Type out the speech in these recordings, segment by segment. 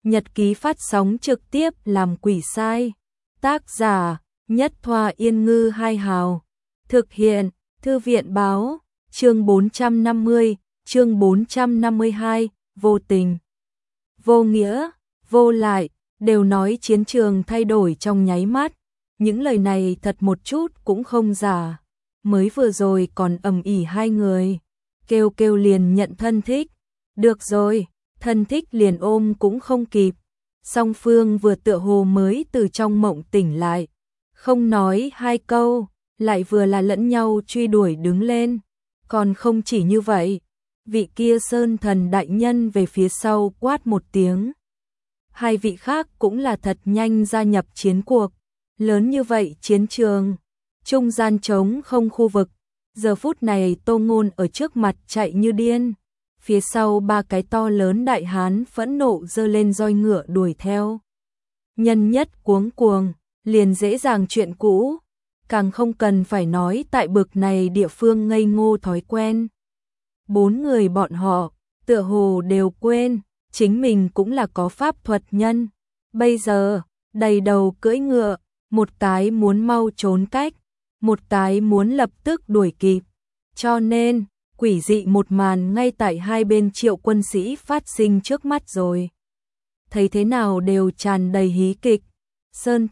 Nhật ký phát sóng trực tiếp làm quỷ sai. Tác giả Nhất Thoa Yên Ngư Hai Hào. Thực hiện Thư viện Báo. Chương 450, chương 452, vô tình, vô nghĩa, vô lại, đều nói chiến trường thay đổi trong nháy mắt. Những lời này thật một chút cũng không giả. Mới vừa rồi còn ầm ĩ hai người, kêu kêu liền nhận thân thích. Được rồi, thân thích liền ôm cũng không kịp. Song phương vừa tựa hồ mới từ trong mộng tỉnh lại, không nói hai câu, lại vừa là lẫn nhau truy đuổi đứng lên. Còn không chỉ như vậy, vị kia Sơn Thần đại nhân về phía sau quát một tiếng. Hai vị khác cũng là thật nhanh gia nhập chiến cuộc. Lớn như vậy chiến trường, trung gian trống không khu vực. Giờ phút này Tô Ngôn ở trước mặt chạy như điên. Phía sau ba cái to lớn đại hán phẫn nộ giơ lên roi ngựa đuổi theo. Nhân nhất cuống cuồng, liền dễ dàng chuyện cũ. Càng không cần phải nói tại bực này địa phương ngây ngô thói quen. Bốn người bọn họ, tựa hồ đều quên, chính mình cũng là có pháp thuật nhân. Bây giờ, đầy đầu cưỡi ngựa, một cái muốn mau trốn cách, một cái muốn lập tức đuổi kịp. Cho nên, quỷ dị một màn ngay tại hai bên triệu quân sĩ phát sinh trước mắt rồi. Thấy thế nào đều tràn đầy hí kịch. Sơn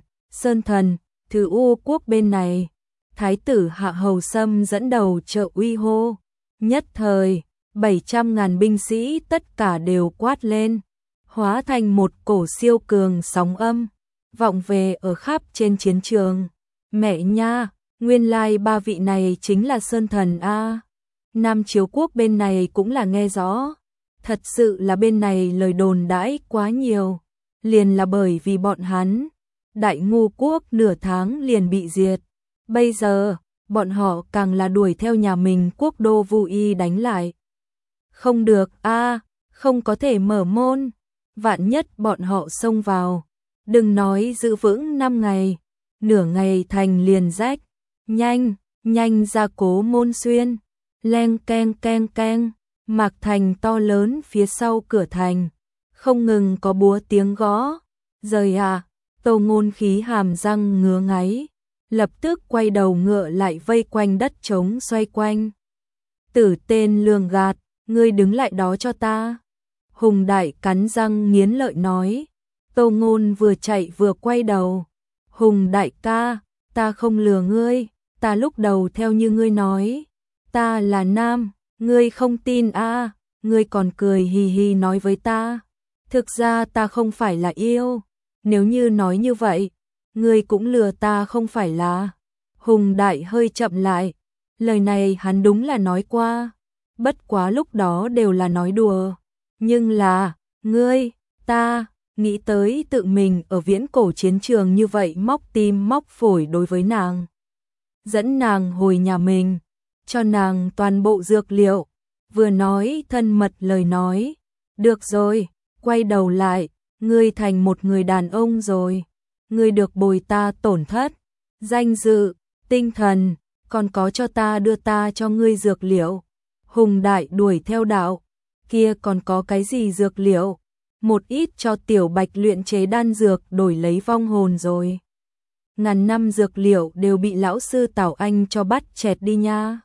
Thần, Thứ U quốc bên này, Thái tử Hạ Hầu Sâm dẫn đầu trợ uy hô. Nhất thời, 700.000 binh sĩ tất cả đều quát lên, hóa thành một cổ siêu cường sóng âm, vọng về ở khắp trên chiến trường. Mẹ nha, nguyên lai ba vị này chính là Sơn Thần a. Nam Chiếu quốc bên này cũng là nghe rõ. Thật sự là bên này lời đồn đãi quá nhiều, liền là bởi vì bọn hắn, Đại Ngu quốc nửa tháng liền bị diệt. Bây giờ, bọn họ càng là đuổi theo nhà mình quốc đô Vu Y đánh lại. Không được a, không có thể mở môn. Vạn nhất bọn họ xông vào, đừng nói giữ vững 5 ngày, nửa ngày thành liền rách. Nhanh ra cố môn xuyên. Leng keng keng keng, Mạc thành to lớn phía sau cửa thành, không ngừng có búa tiếng gõ. Rời à, Tô Ngôn khí hàm răng ngứa ngáy, lập tức quay đầu ngựa lại vây quanh đất trống xoay quanh. Tử tên lường gạt, ngươi đứng lại đó cho ta. Hùng Đại cắn răng nghiến lợi nói. Tô Ngôn vừa chạy vừa quay đầu. Hùng Đại ca, ta không lừa ngươi, ta lúc đầu theo như ngươi nói. Ta là nam, ngươi không tin a, ngươi còn cười hì hì nói với ta. Thực ra ta không phải là yêu, nếu như nói như vậy, ngươi cũng lừa ta không phải là. Hùng Đại hơi chậm lại, lời này hắn đúng là nói qua, bất quá lúc đó đều là nói đùa. Nhưng là, ngươi, ta, nghĩ tới tự mình ở viễn cổ chiến trường như vậy móc tim móc phổi đối với nàng. Dẫn nàng hồi nhà mình, cho nàng toàn bộ dược liệu, vừa nói thân mật lời nói. Được rồi, quay đầu lại, ngươi thành một người đàn ông rồi. Ngươi được bồi ta tổn thất, danh dự, tinh thần, còn có cho ta đưa ta cho ngươi dược liệu. Hùng Đại đuổi theo đạo, kia còn có cái gì dược liệu? Một ít cho Tiểu Bạch luyện chế đan dược đổi lấy vong hồn rồi. Ngàn năm dược liệu đều bị lão sư Tào Anh cho bắt chẹt đi nha.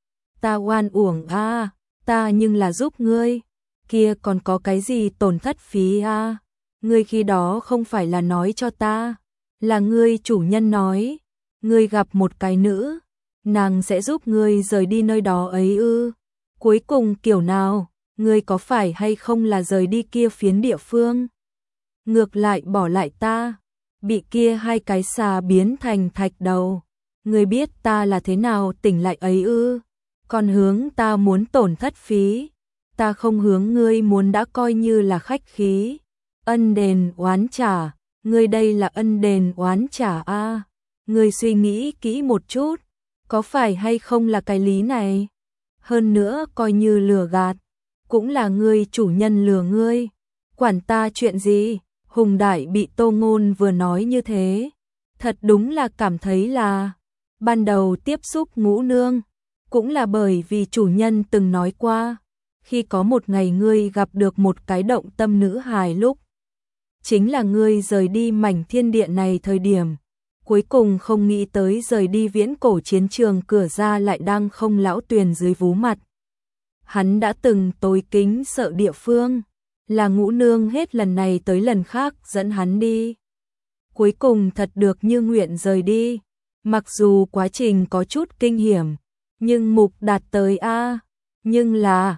Ta oan uổng a, ta nhưng là giúp ngươi, kia còn có cái gì tổn thất phí a? Ngươi khi đó không phải là nói cho ta, là ngươi chủ nhân nói, ngươi gặp một cái nữ, nàng sẽ giúp ngươi rời đi nơi đó ấy ư? Cuối cùng kiểu nào, ngươi có phải hay không là rời đi kia phiến địa phương? Ngược lại bỏ lại ta, bị kia hai cái xà biến thành thạch đầu. Ngươi biết ta là thế nào tỉnh lại ấy ư? Còn hướng ta muốn tổn thất phí, ta không hướng ngươi muốn đã coi như là khách khí. Ân đền oán trả, ngươi đây là ân đền oán trả a. Ngươi suy nghĩ kỹ một chút, có phải hay không là cái lý này? Hơn nữa coi như lừa gạt, cũng là ngươi chủ nhân lừa ngươi, quản ta chuyện gì? Hùng Đại bị Tô Ngôn vừa nói như thế, thật đúng là cảm thấy là ban đầu tiếp xúc Ngũ Nương, cũng là bởi vì chủ nhân từng nói qua, khi có một ngày ngươi gặp được một cái động tâm nữ hài lúc chính là ngươi rời đi mảnh thiên địa này thời điểm. Cuối cùng không nghĩ tới rời đi viễn cổ chiến trường cửa ra lại đang không lão tuyền dưới vú mặt. Hắn đã từng tối kính sợ địa phương, là Ngũ Nương hết lần này tới lần khác dẫn hắn đi. Cuối cùng thật được như nguyện rời đi, mặc dù quá trình có chút kinh hiểm, nhưng mục đạt tới a. Nhưng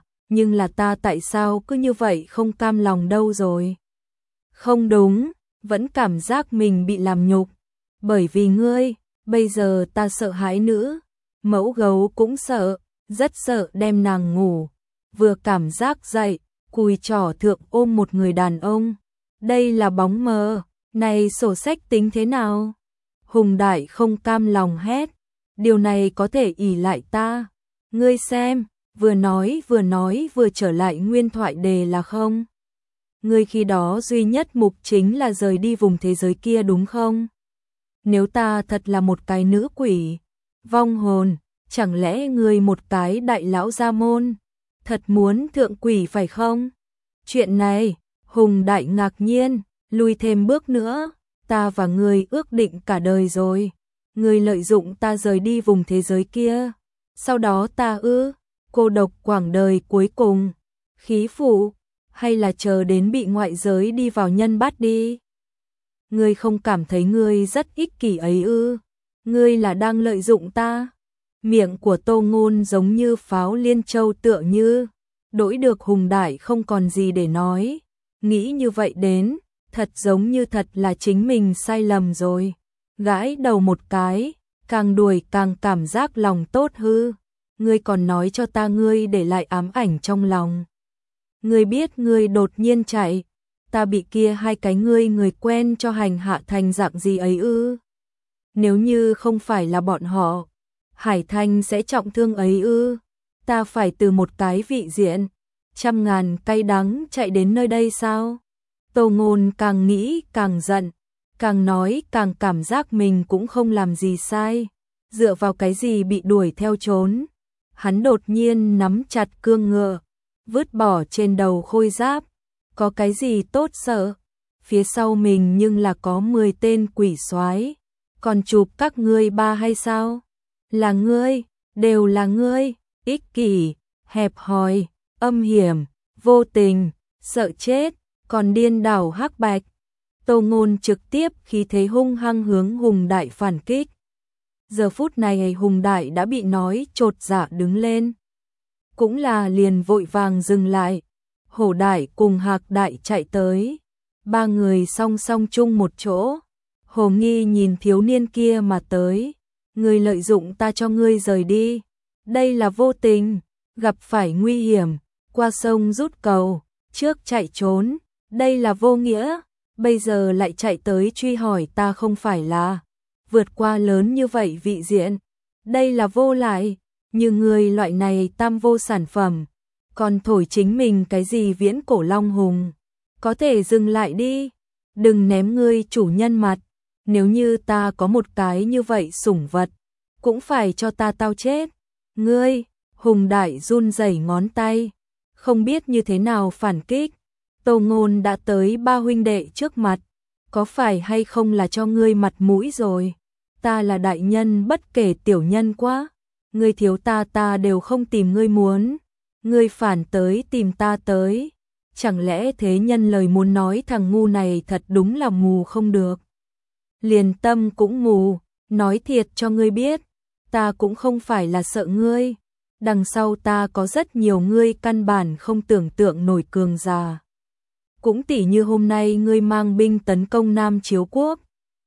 là ta tại sao cứ như vậy không cam lòng đâu rồi. Không đúng, vẫn cảm giác mình bị làm nhục. Bởi vì ngươi, bây giờ ta sợ hãi nữ. Mẫu gấu cũng sợ, rất sợ đem nàng ngủ. Vừa cảm giác dậy, cùi trỏ thượng ôm một người đàn ông. Đây là bóng mờ, này sổ sách tính thế nào? Hùng Đại không cam lòng hét. Điều này có thể ỷ lại ta. Ngươi xem, vừa nói vừa trở lại nguyên thoại đề là không? Ngươi khi đó duy nhất mục chính là rời đi vùng thế giới kia đúng không? Nếu ta thật là một cái nữ quỷ, vong hồn, chẳng lẽ ngươi một cái đại lão gia môn, thật muốn thượng quỷ phải không? Chuyện này, Hùng Đại ngạc nhiên, lùi thêm bước nữa, ta và ngươi ước định cả đời rồi. Ngươi lợi dụng ta rời đi vùng thế giới kia, sau đó ta cô độc quãng đời cuối cùng, khí phụ, hay là chờ đến bị ngoại giới đi vào nhân bắt đi? Ngươi không cảm thấy ngươi rất ích kỷ ấy ư? Ngươi là đang lợi dụng ta. Miệng của Tô Ngôn giống như pháo liên châu tựa như, đổi được Hùng Đại không còn gì để nói. Nghĩ như vậy đến, thật giống như thật là chính mình sai lầm rồi. Gãi đầu một cái, càng đuổi càng cảm giác lòng tốt hư. Ngươi còn nói cho ta ngươi để lại ám ảnh trong lòng. Ngươi biết ngươi đột nhiên chạy, ta bị kia hai cái người quen cho hành hạ thành dạng gì ấy ư? Nếu như không phải là bọn họ, Hải Thanh sẽ trọng thương ấy ư? Ta phải từ một cái vị diện, trăm ngàn cay đắng chạy đến nơi đây sao? Tô Ngôn càng nghĩ càng giận, càng nói càng cảm giác mình cũng không làm gì sai, dựa vào cái gì bị đuổi theo trốn. Hắn đột nhiên nắm chặt cương ngựa, vứt bỏ trên đầu khôi giáp, có cái gì tốt sợ, phía sau mình nhưng là có 10 tên quỷ soái, còn chụp các ngươi ba hay sao? Là ngươi, đều là ngươi, ích kỷ, hẹp hòi, âm hiểm, vô tình, sợ chết, còn điên đảo hắc bạch. Tô Ngôn trực tiếp khí thế hung hăng hướng Hùng Đại phản kích. Giờ phút này Hùng Đại đã bị nói chột dạ đứng lên, cũng là liền vội vàng dừng lại. Hổ Đại cùng Hạc Đại chạy tới, ba người song song chung một chỗ. Hồ Nghi nhìn thiếu niên kia mà tới, ngươi lợi dụng ta cho ngươi rời đi, đây là vô tình, gặp phải nguy hiểm, qua sông rút cầu, trước chạy trốn, đây là vô nghĩa, bây giờ lại chạy tới truy hỏi ta không phải là vượt qua lớn như vậy vị diện, đây là vô lại, như ngươi loại này tam vô sản phẩm, còn thổi chính mình cái gì viễn cổ long hùng, có thể dừng lại đi, đừng ném ngươi chủ nhân mặt, nếu như ta có một cái như vậy sủng vật, cũng phải cho ta tao chết. Ngươi, Hùng Đại run rẩy ngón tay, không biết như thế nào phản kích. Tô Ngôn đã tới ba huynh đệ trước mặt, có phải hay không là cho ngươi mặt mũi rồi? Ta là đại nhân bất kể tiểu nhân quá, ngươi thiếu ta đều không tìm ngươi muốn, ngươi phản tới tìm ta tới, chẳng lẽ thế nhân lời muốn nói thằng ngu này thật đúng là mù không được. Liền tâm cũng mù, nói thiệt cho ngươi biết, ta cũng không phải là sợ ngươi, đằng sau ta có rất nhiều ngươi căn bản không tưởng tượng nổi cường giả. Cũng tỉ như hôm nay ngươi mang binh tấn công Nam Chiếu Quốc,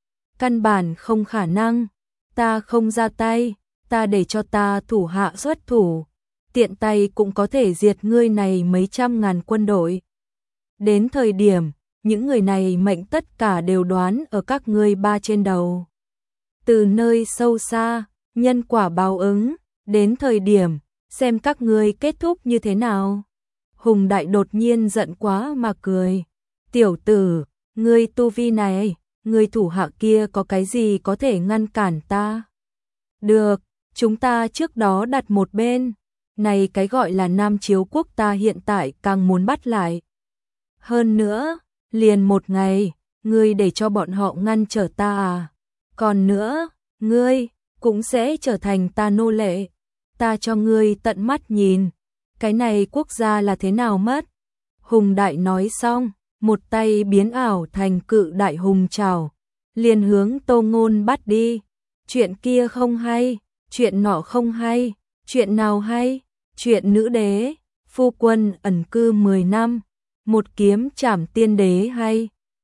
căn bản không khả năng, ta không ra tay, ta để cho ta thủ hạ xuất thủ, tiện tay cũng có thể diệt ngươi này mấy trăm ngàn quân đội. Đến thời điểm, những người này mệnh tất cả đều đoán ở các ngươi ba trên đầu. Từ nơi sâu xa, nhân quả báo ứng, đến thời điểm, xem các ngươi kết thúc như thế nào. Hùng Đại đột nhiên giận quá mà cười. Tiểu tử, ngươi tu vi này, ngươi thủ hạ kia có cái gì có thể ngăn cản ta? Được, chúng ta trước đó đặt một bên, này cái gọi là Nam Chiếu Quốc ta hiện tại càng muốn bắt lại. Hơn nữa, Liền một ngày, ngươi để cho bọn họ ngăn trở ta à? Còn nữa, ngươi cũng sẽ trở thành ta nô lệ. Ta cho ngươi tận mắt nhìn, cái này quốc gia là thế nào mất. Hùng đại nói xong, một tay biến ảo thành cự đại hùng trảo, liền hướng Tô Ngôn bắt đi. Chuyện kia không hay, chuyện nọ không hay, chuyện nào hay? Chuyện nữ đế, phu quân ẩn cư 10 năm, một kiếm trảm tiên đế hay.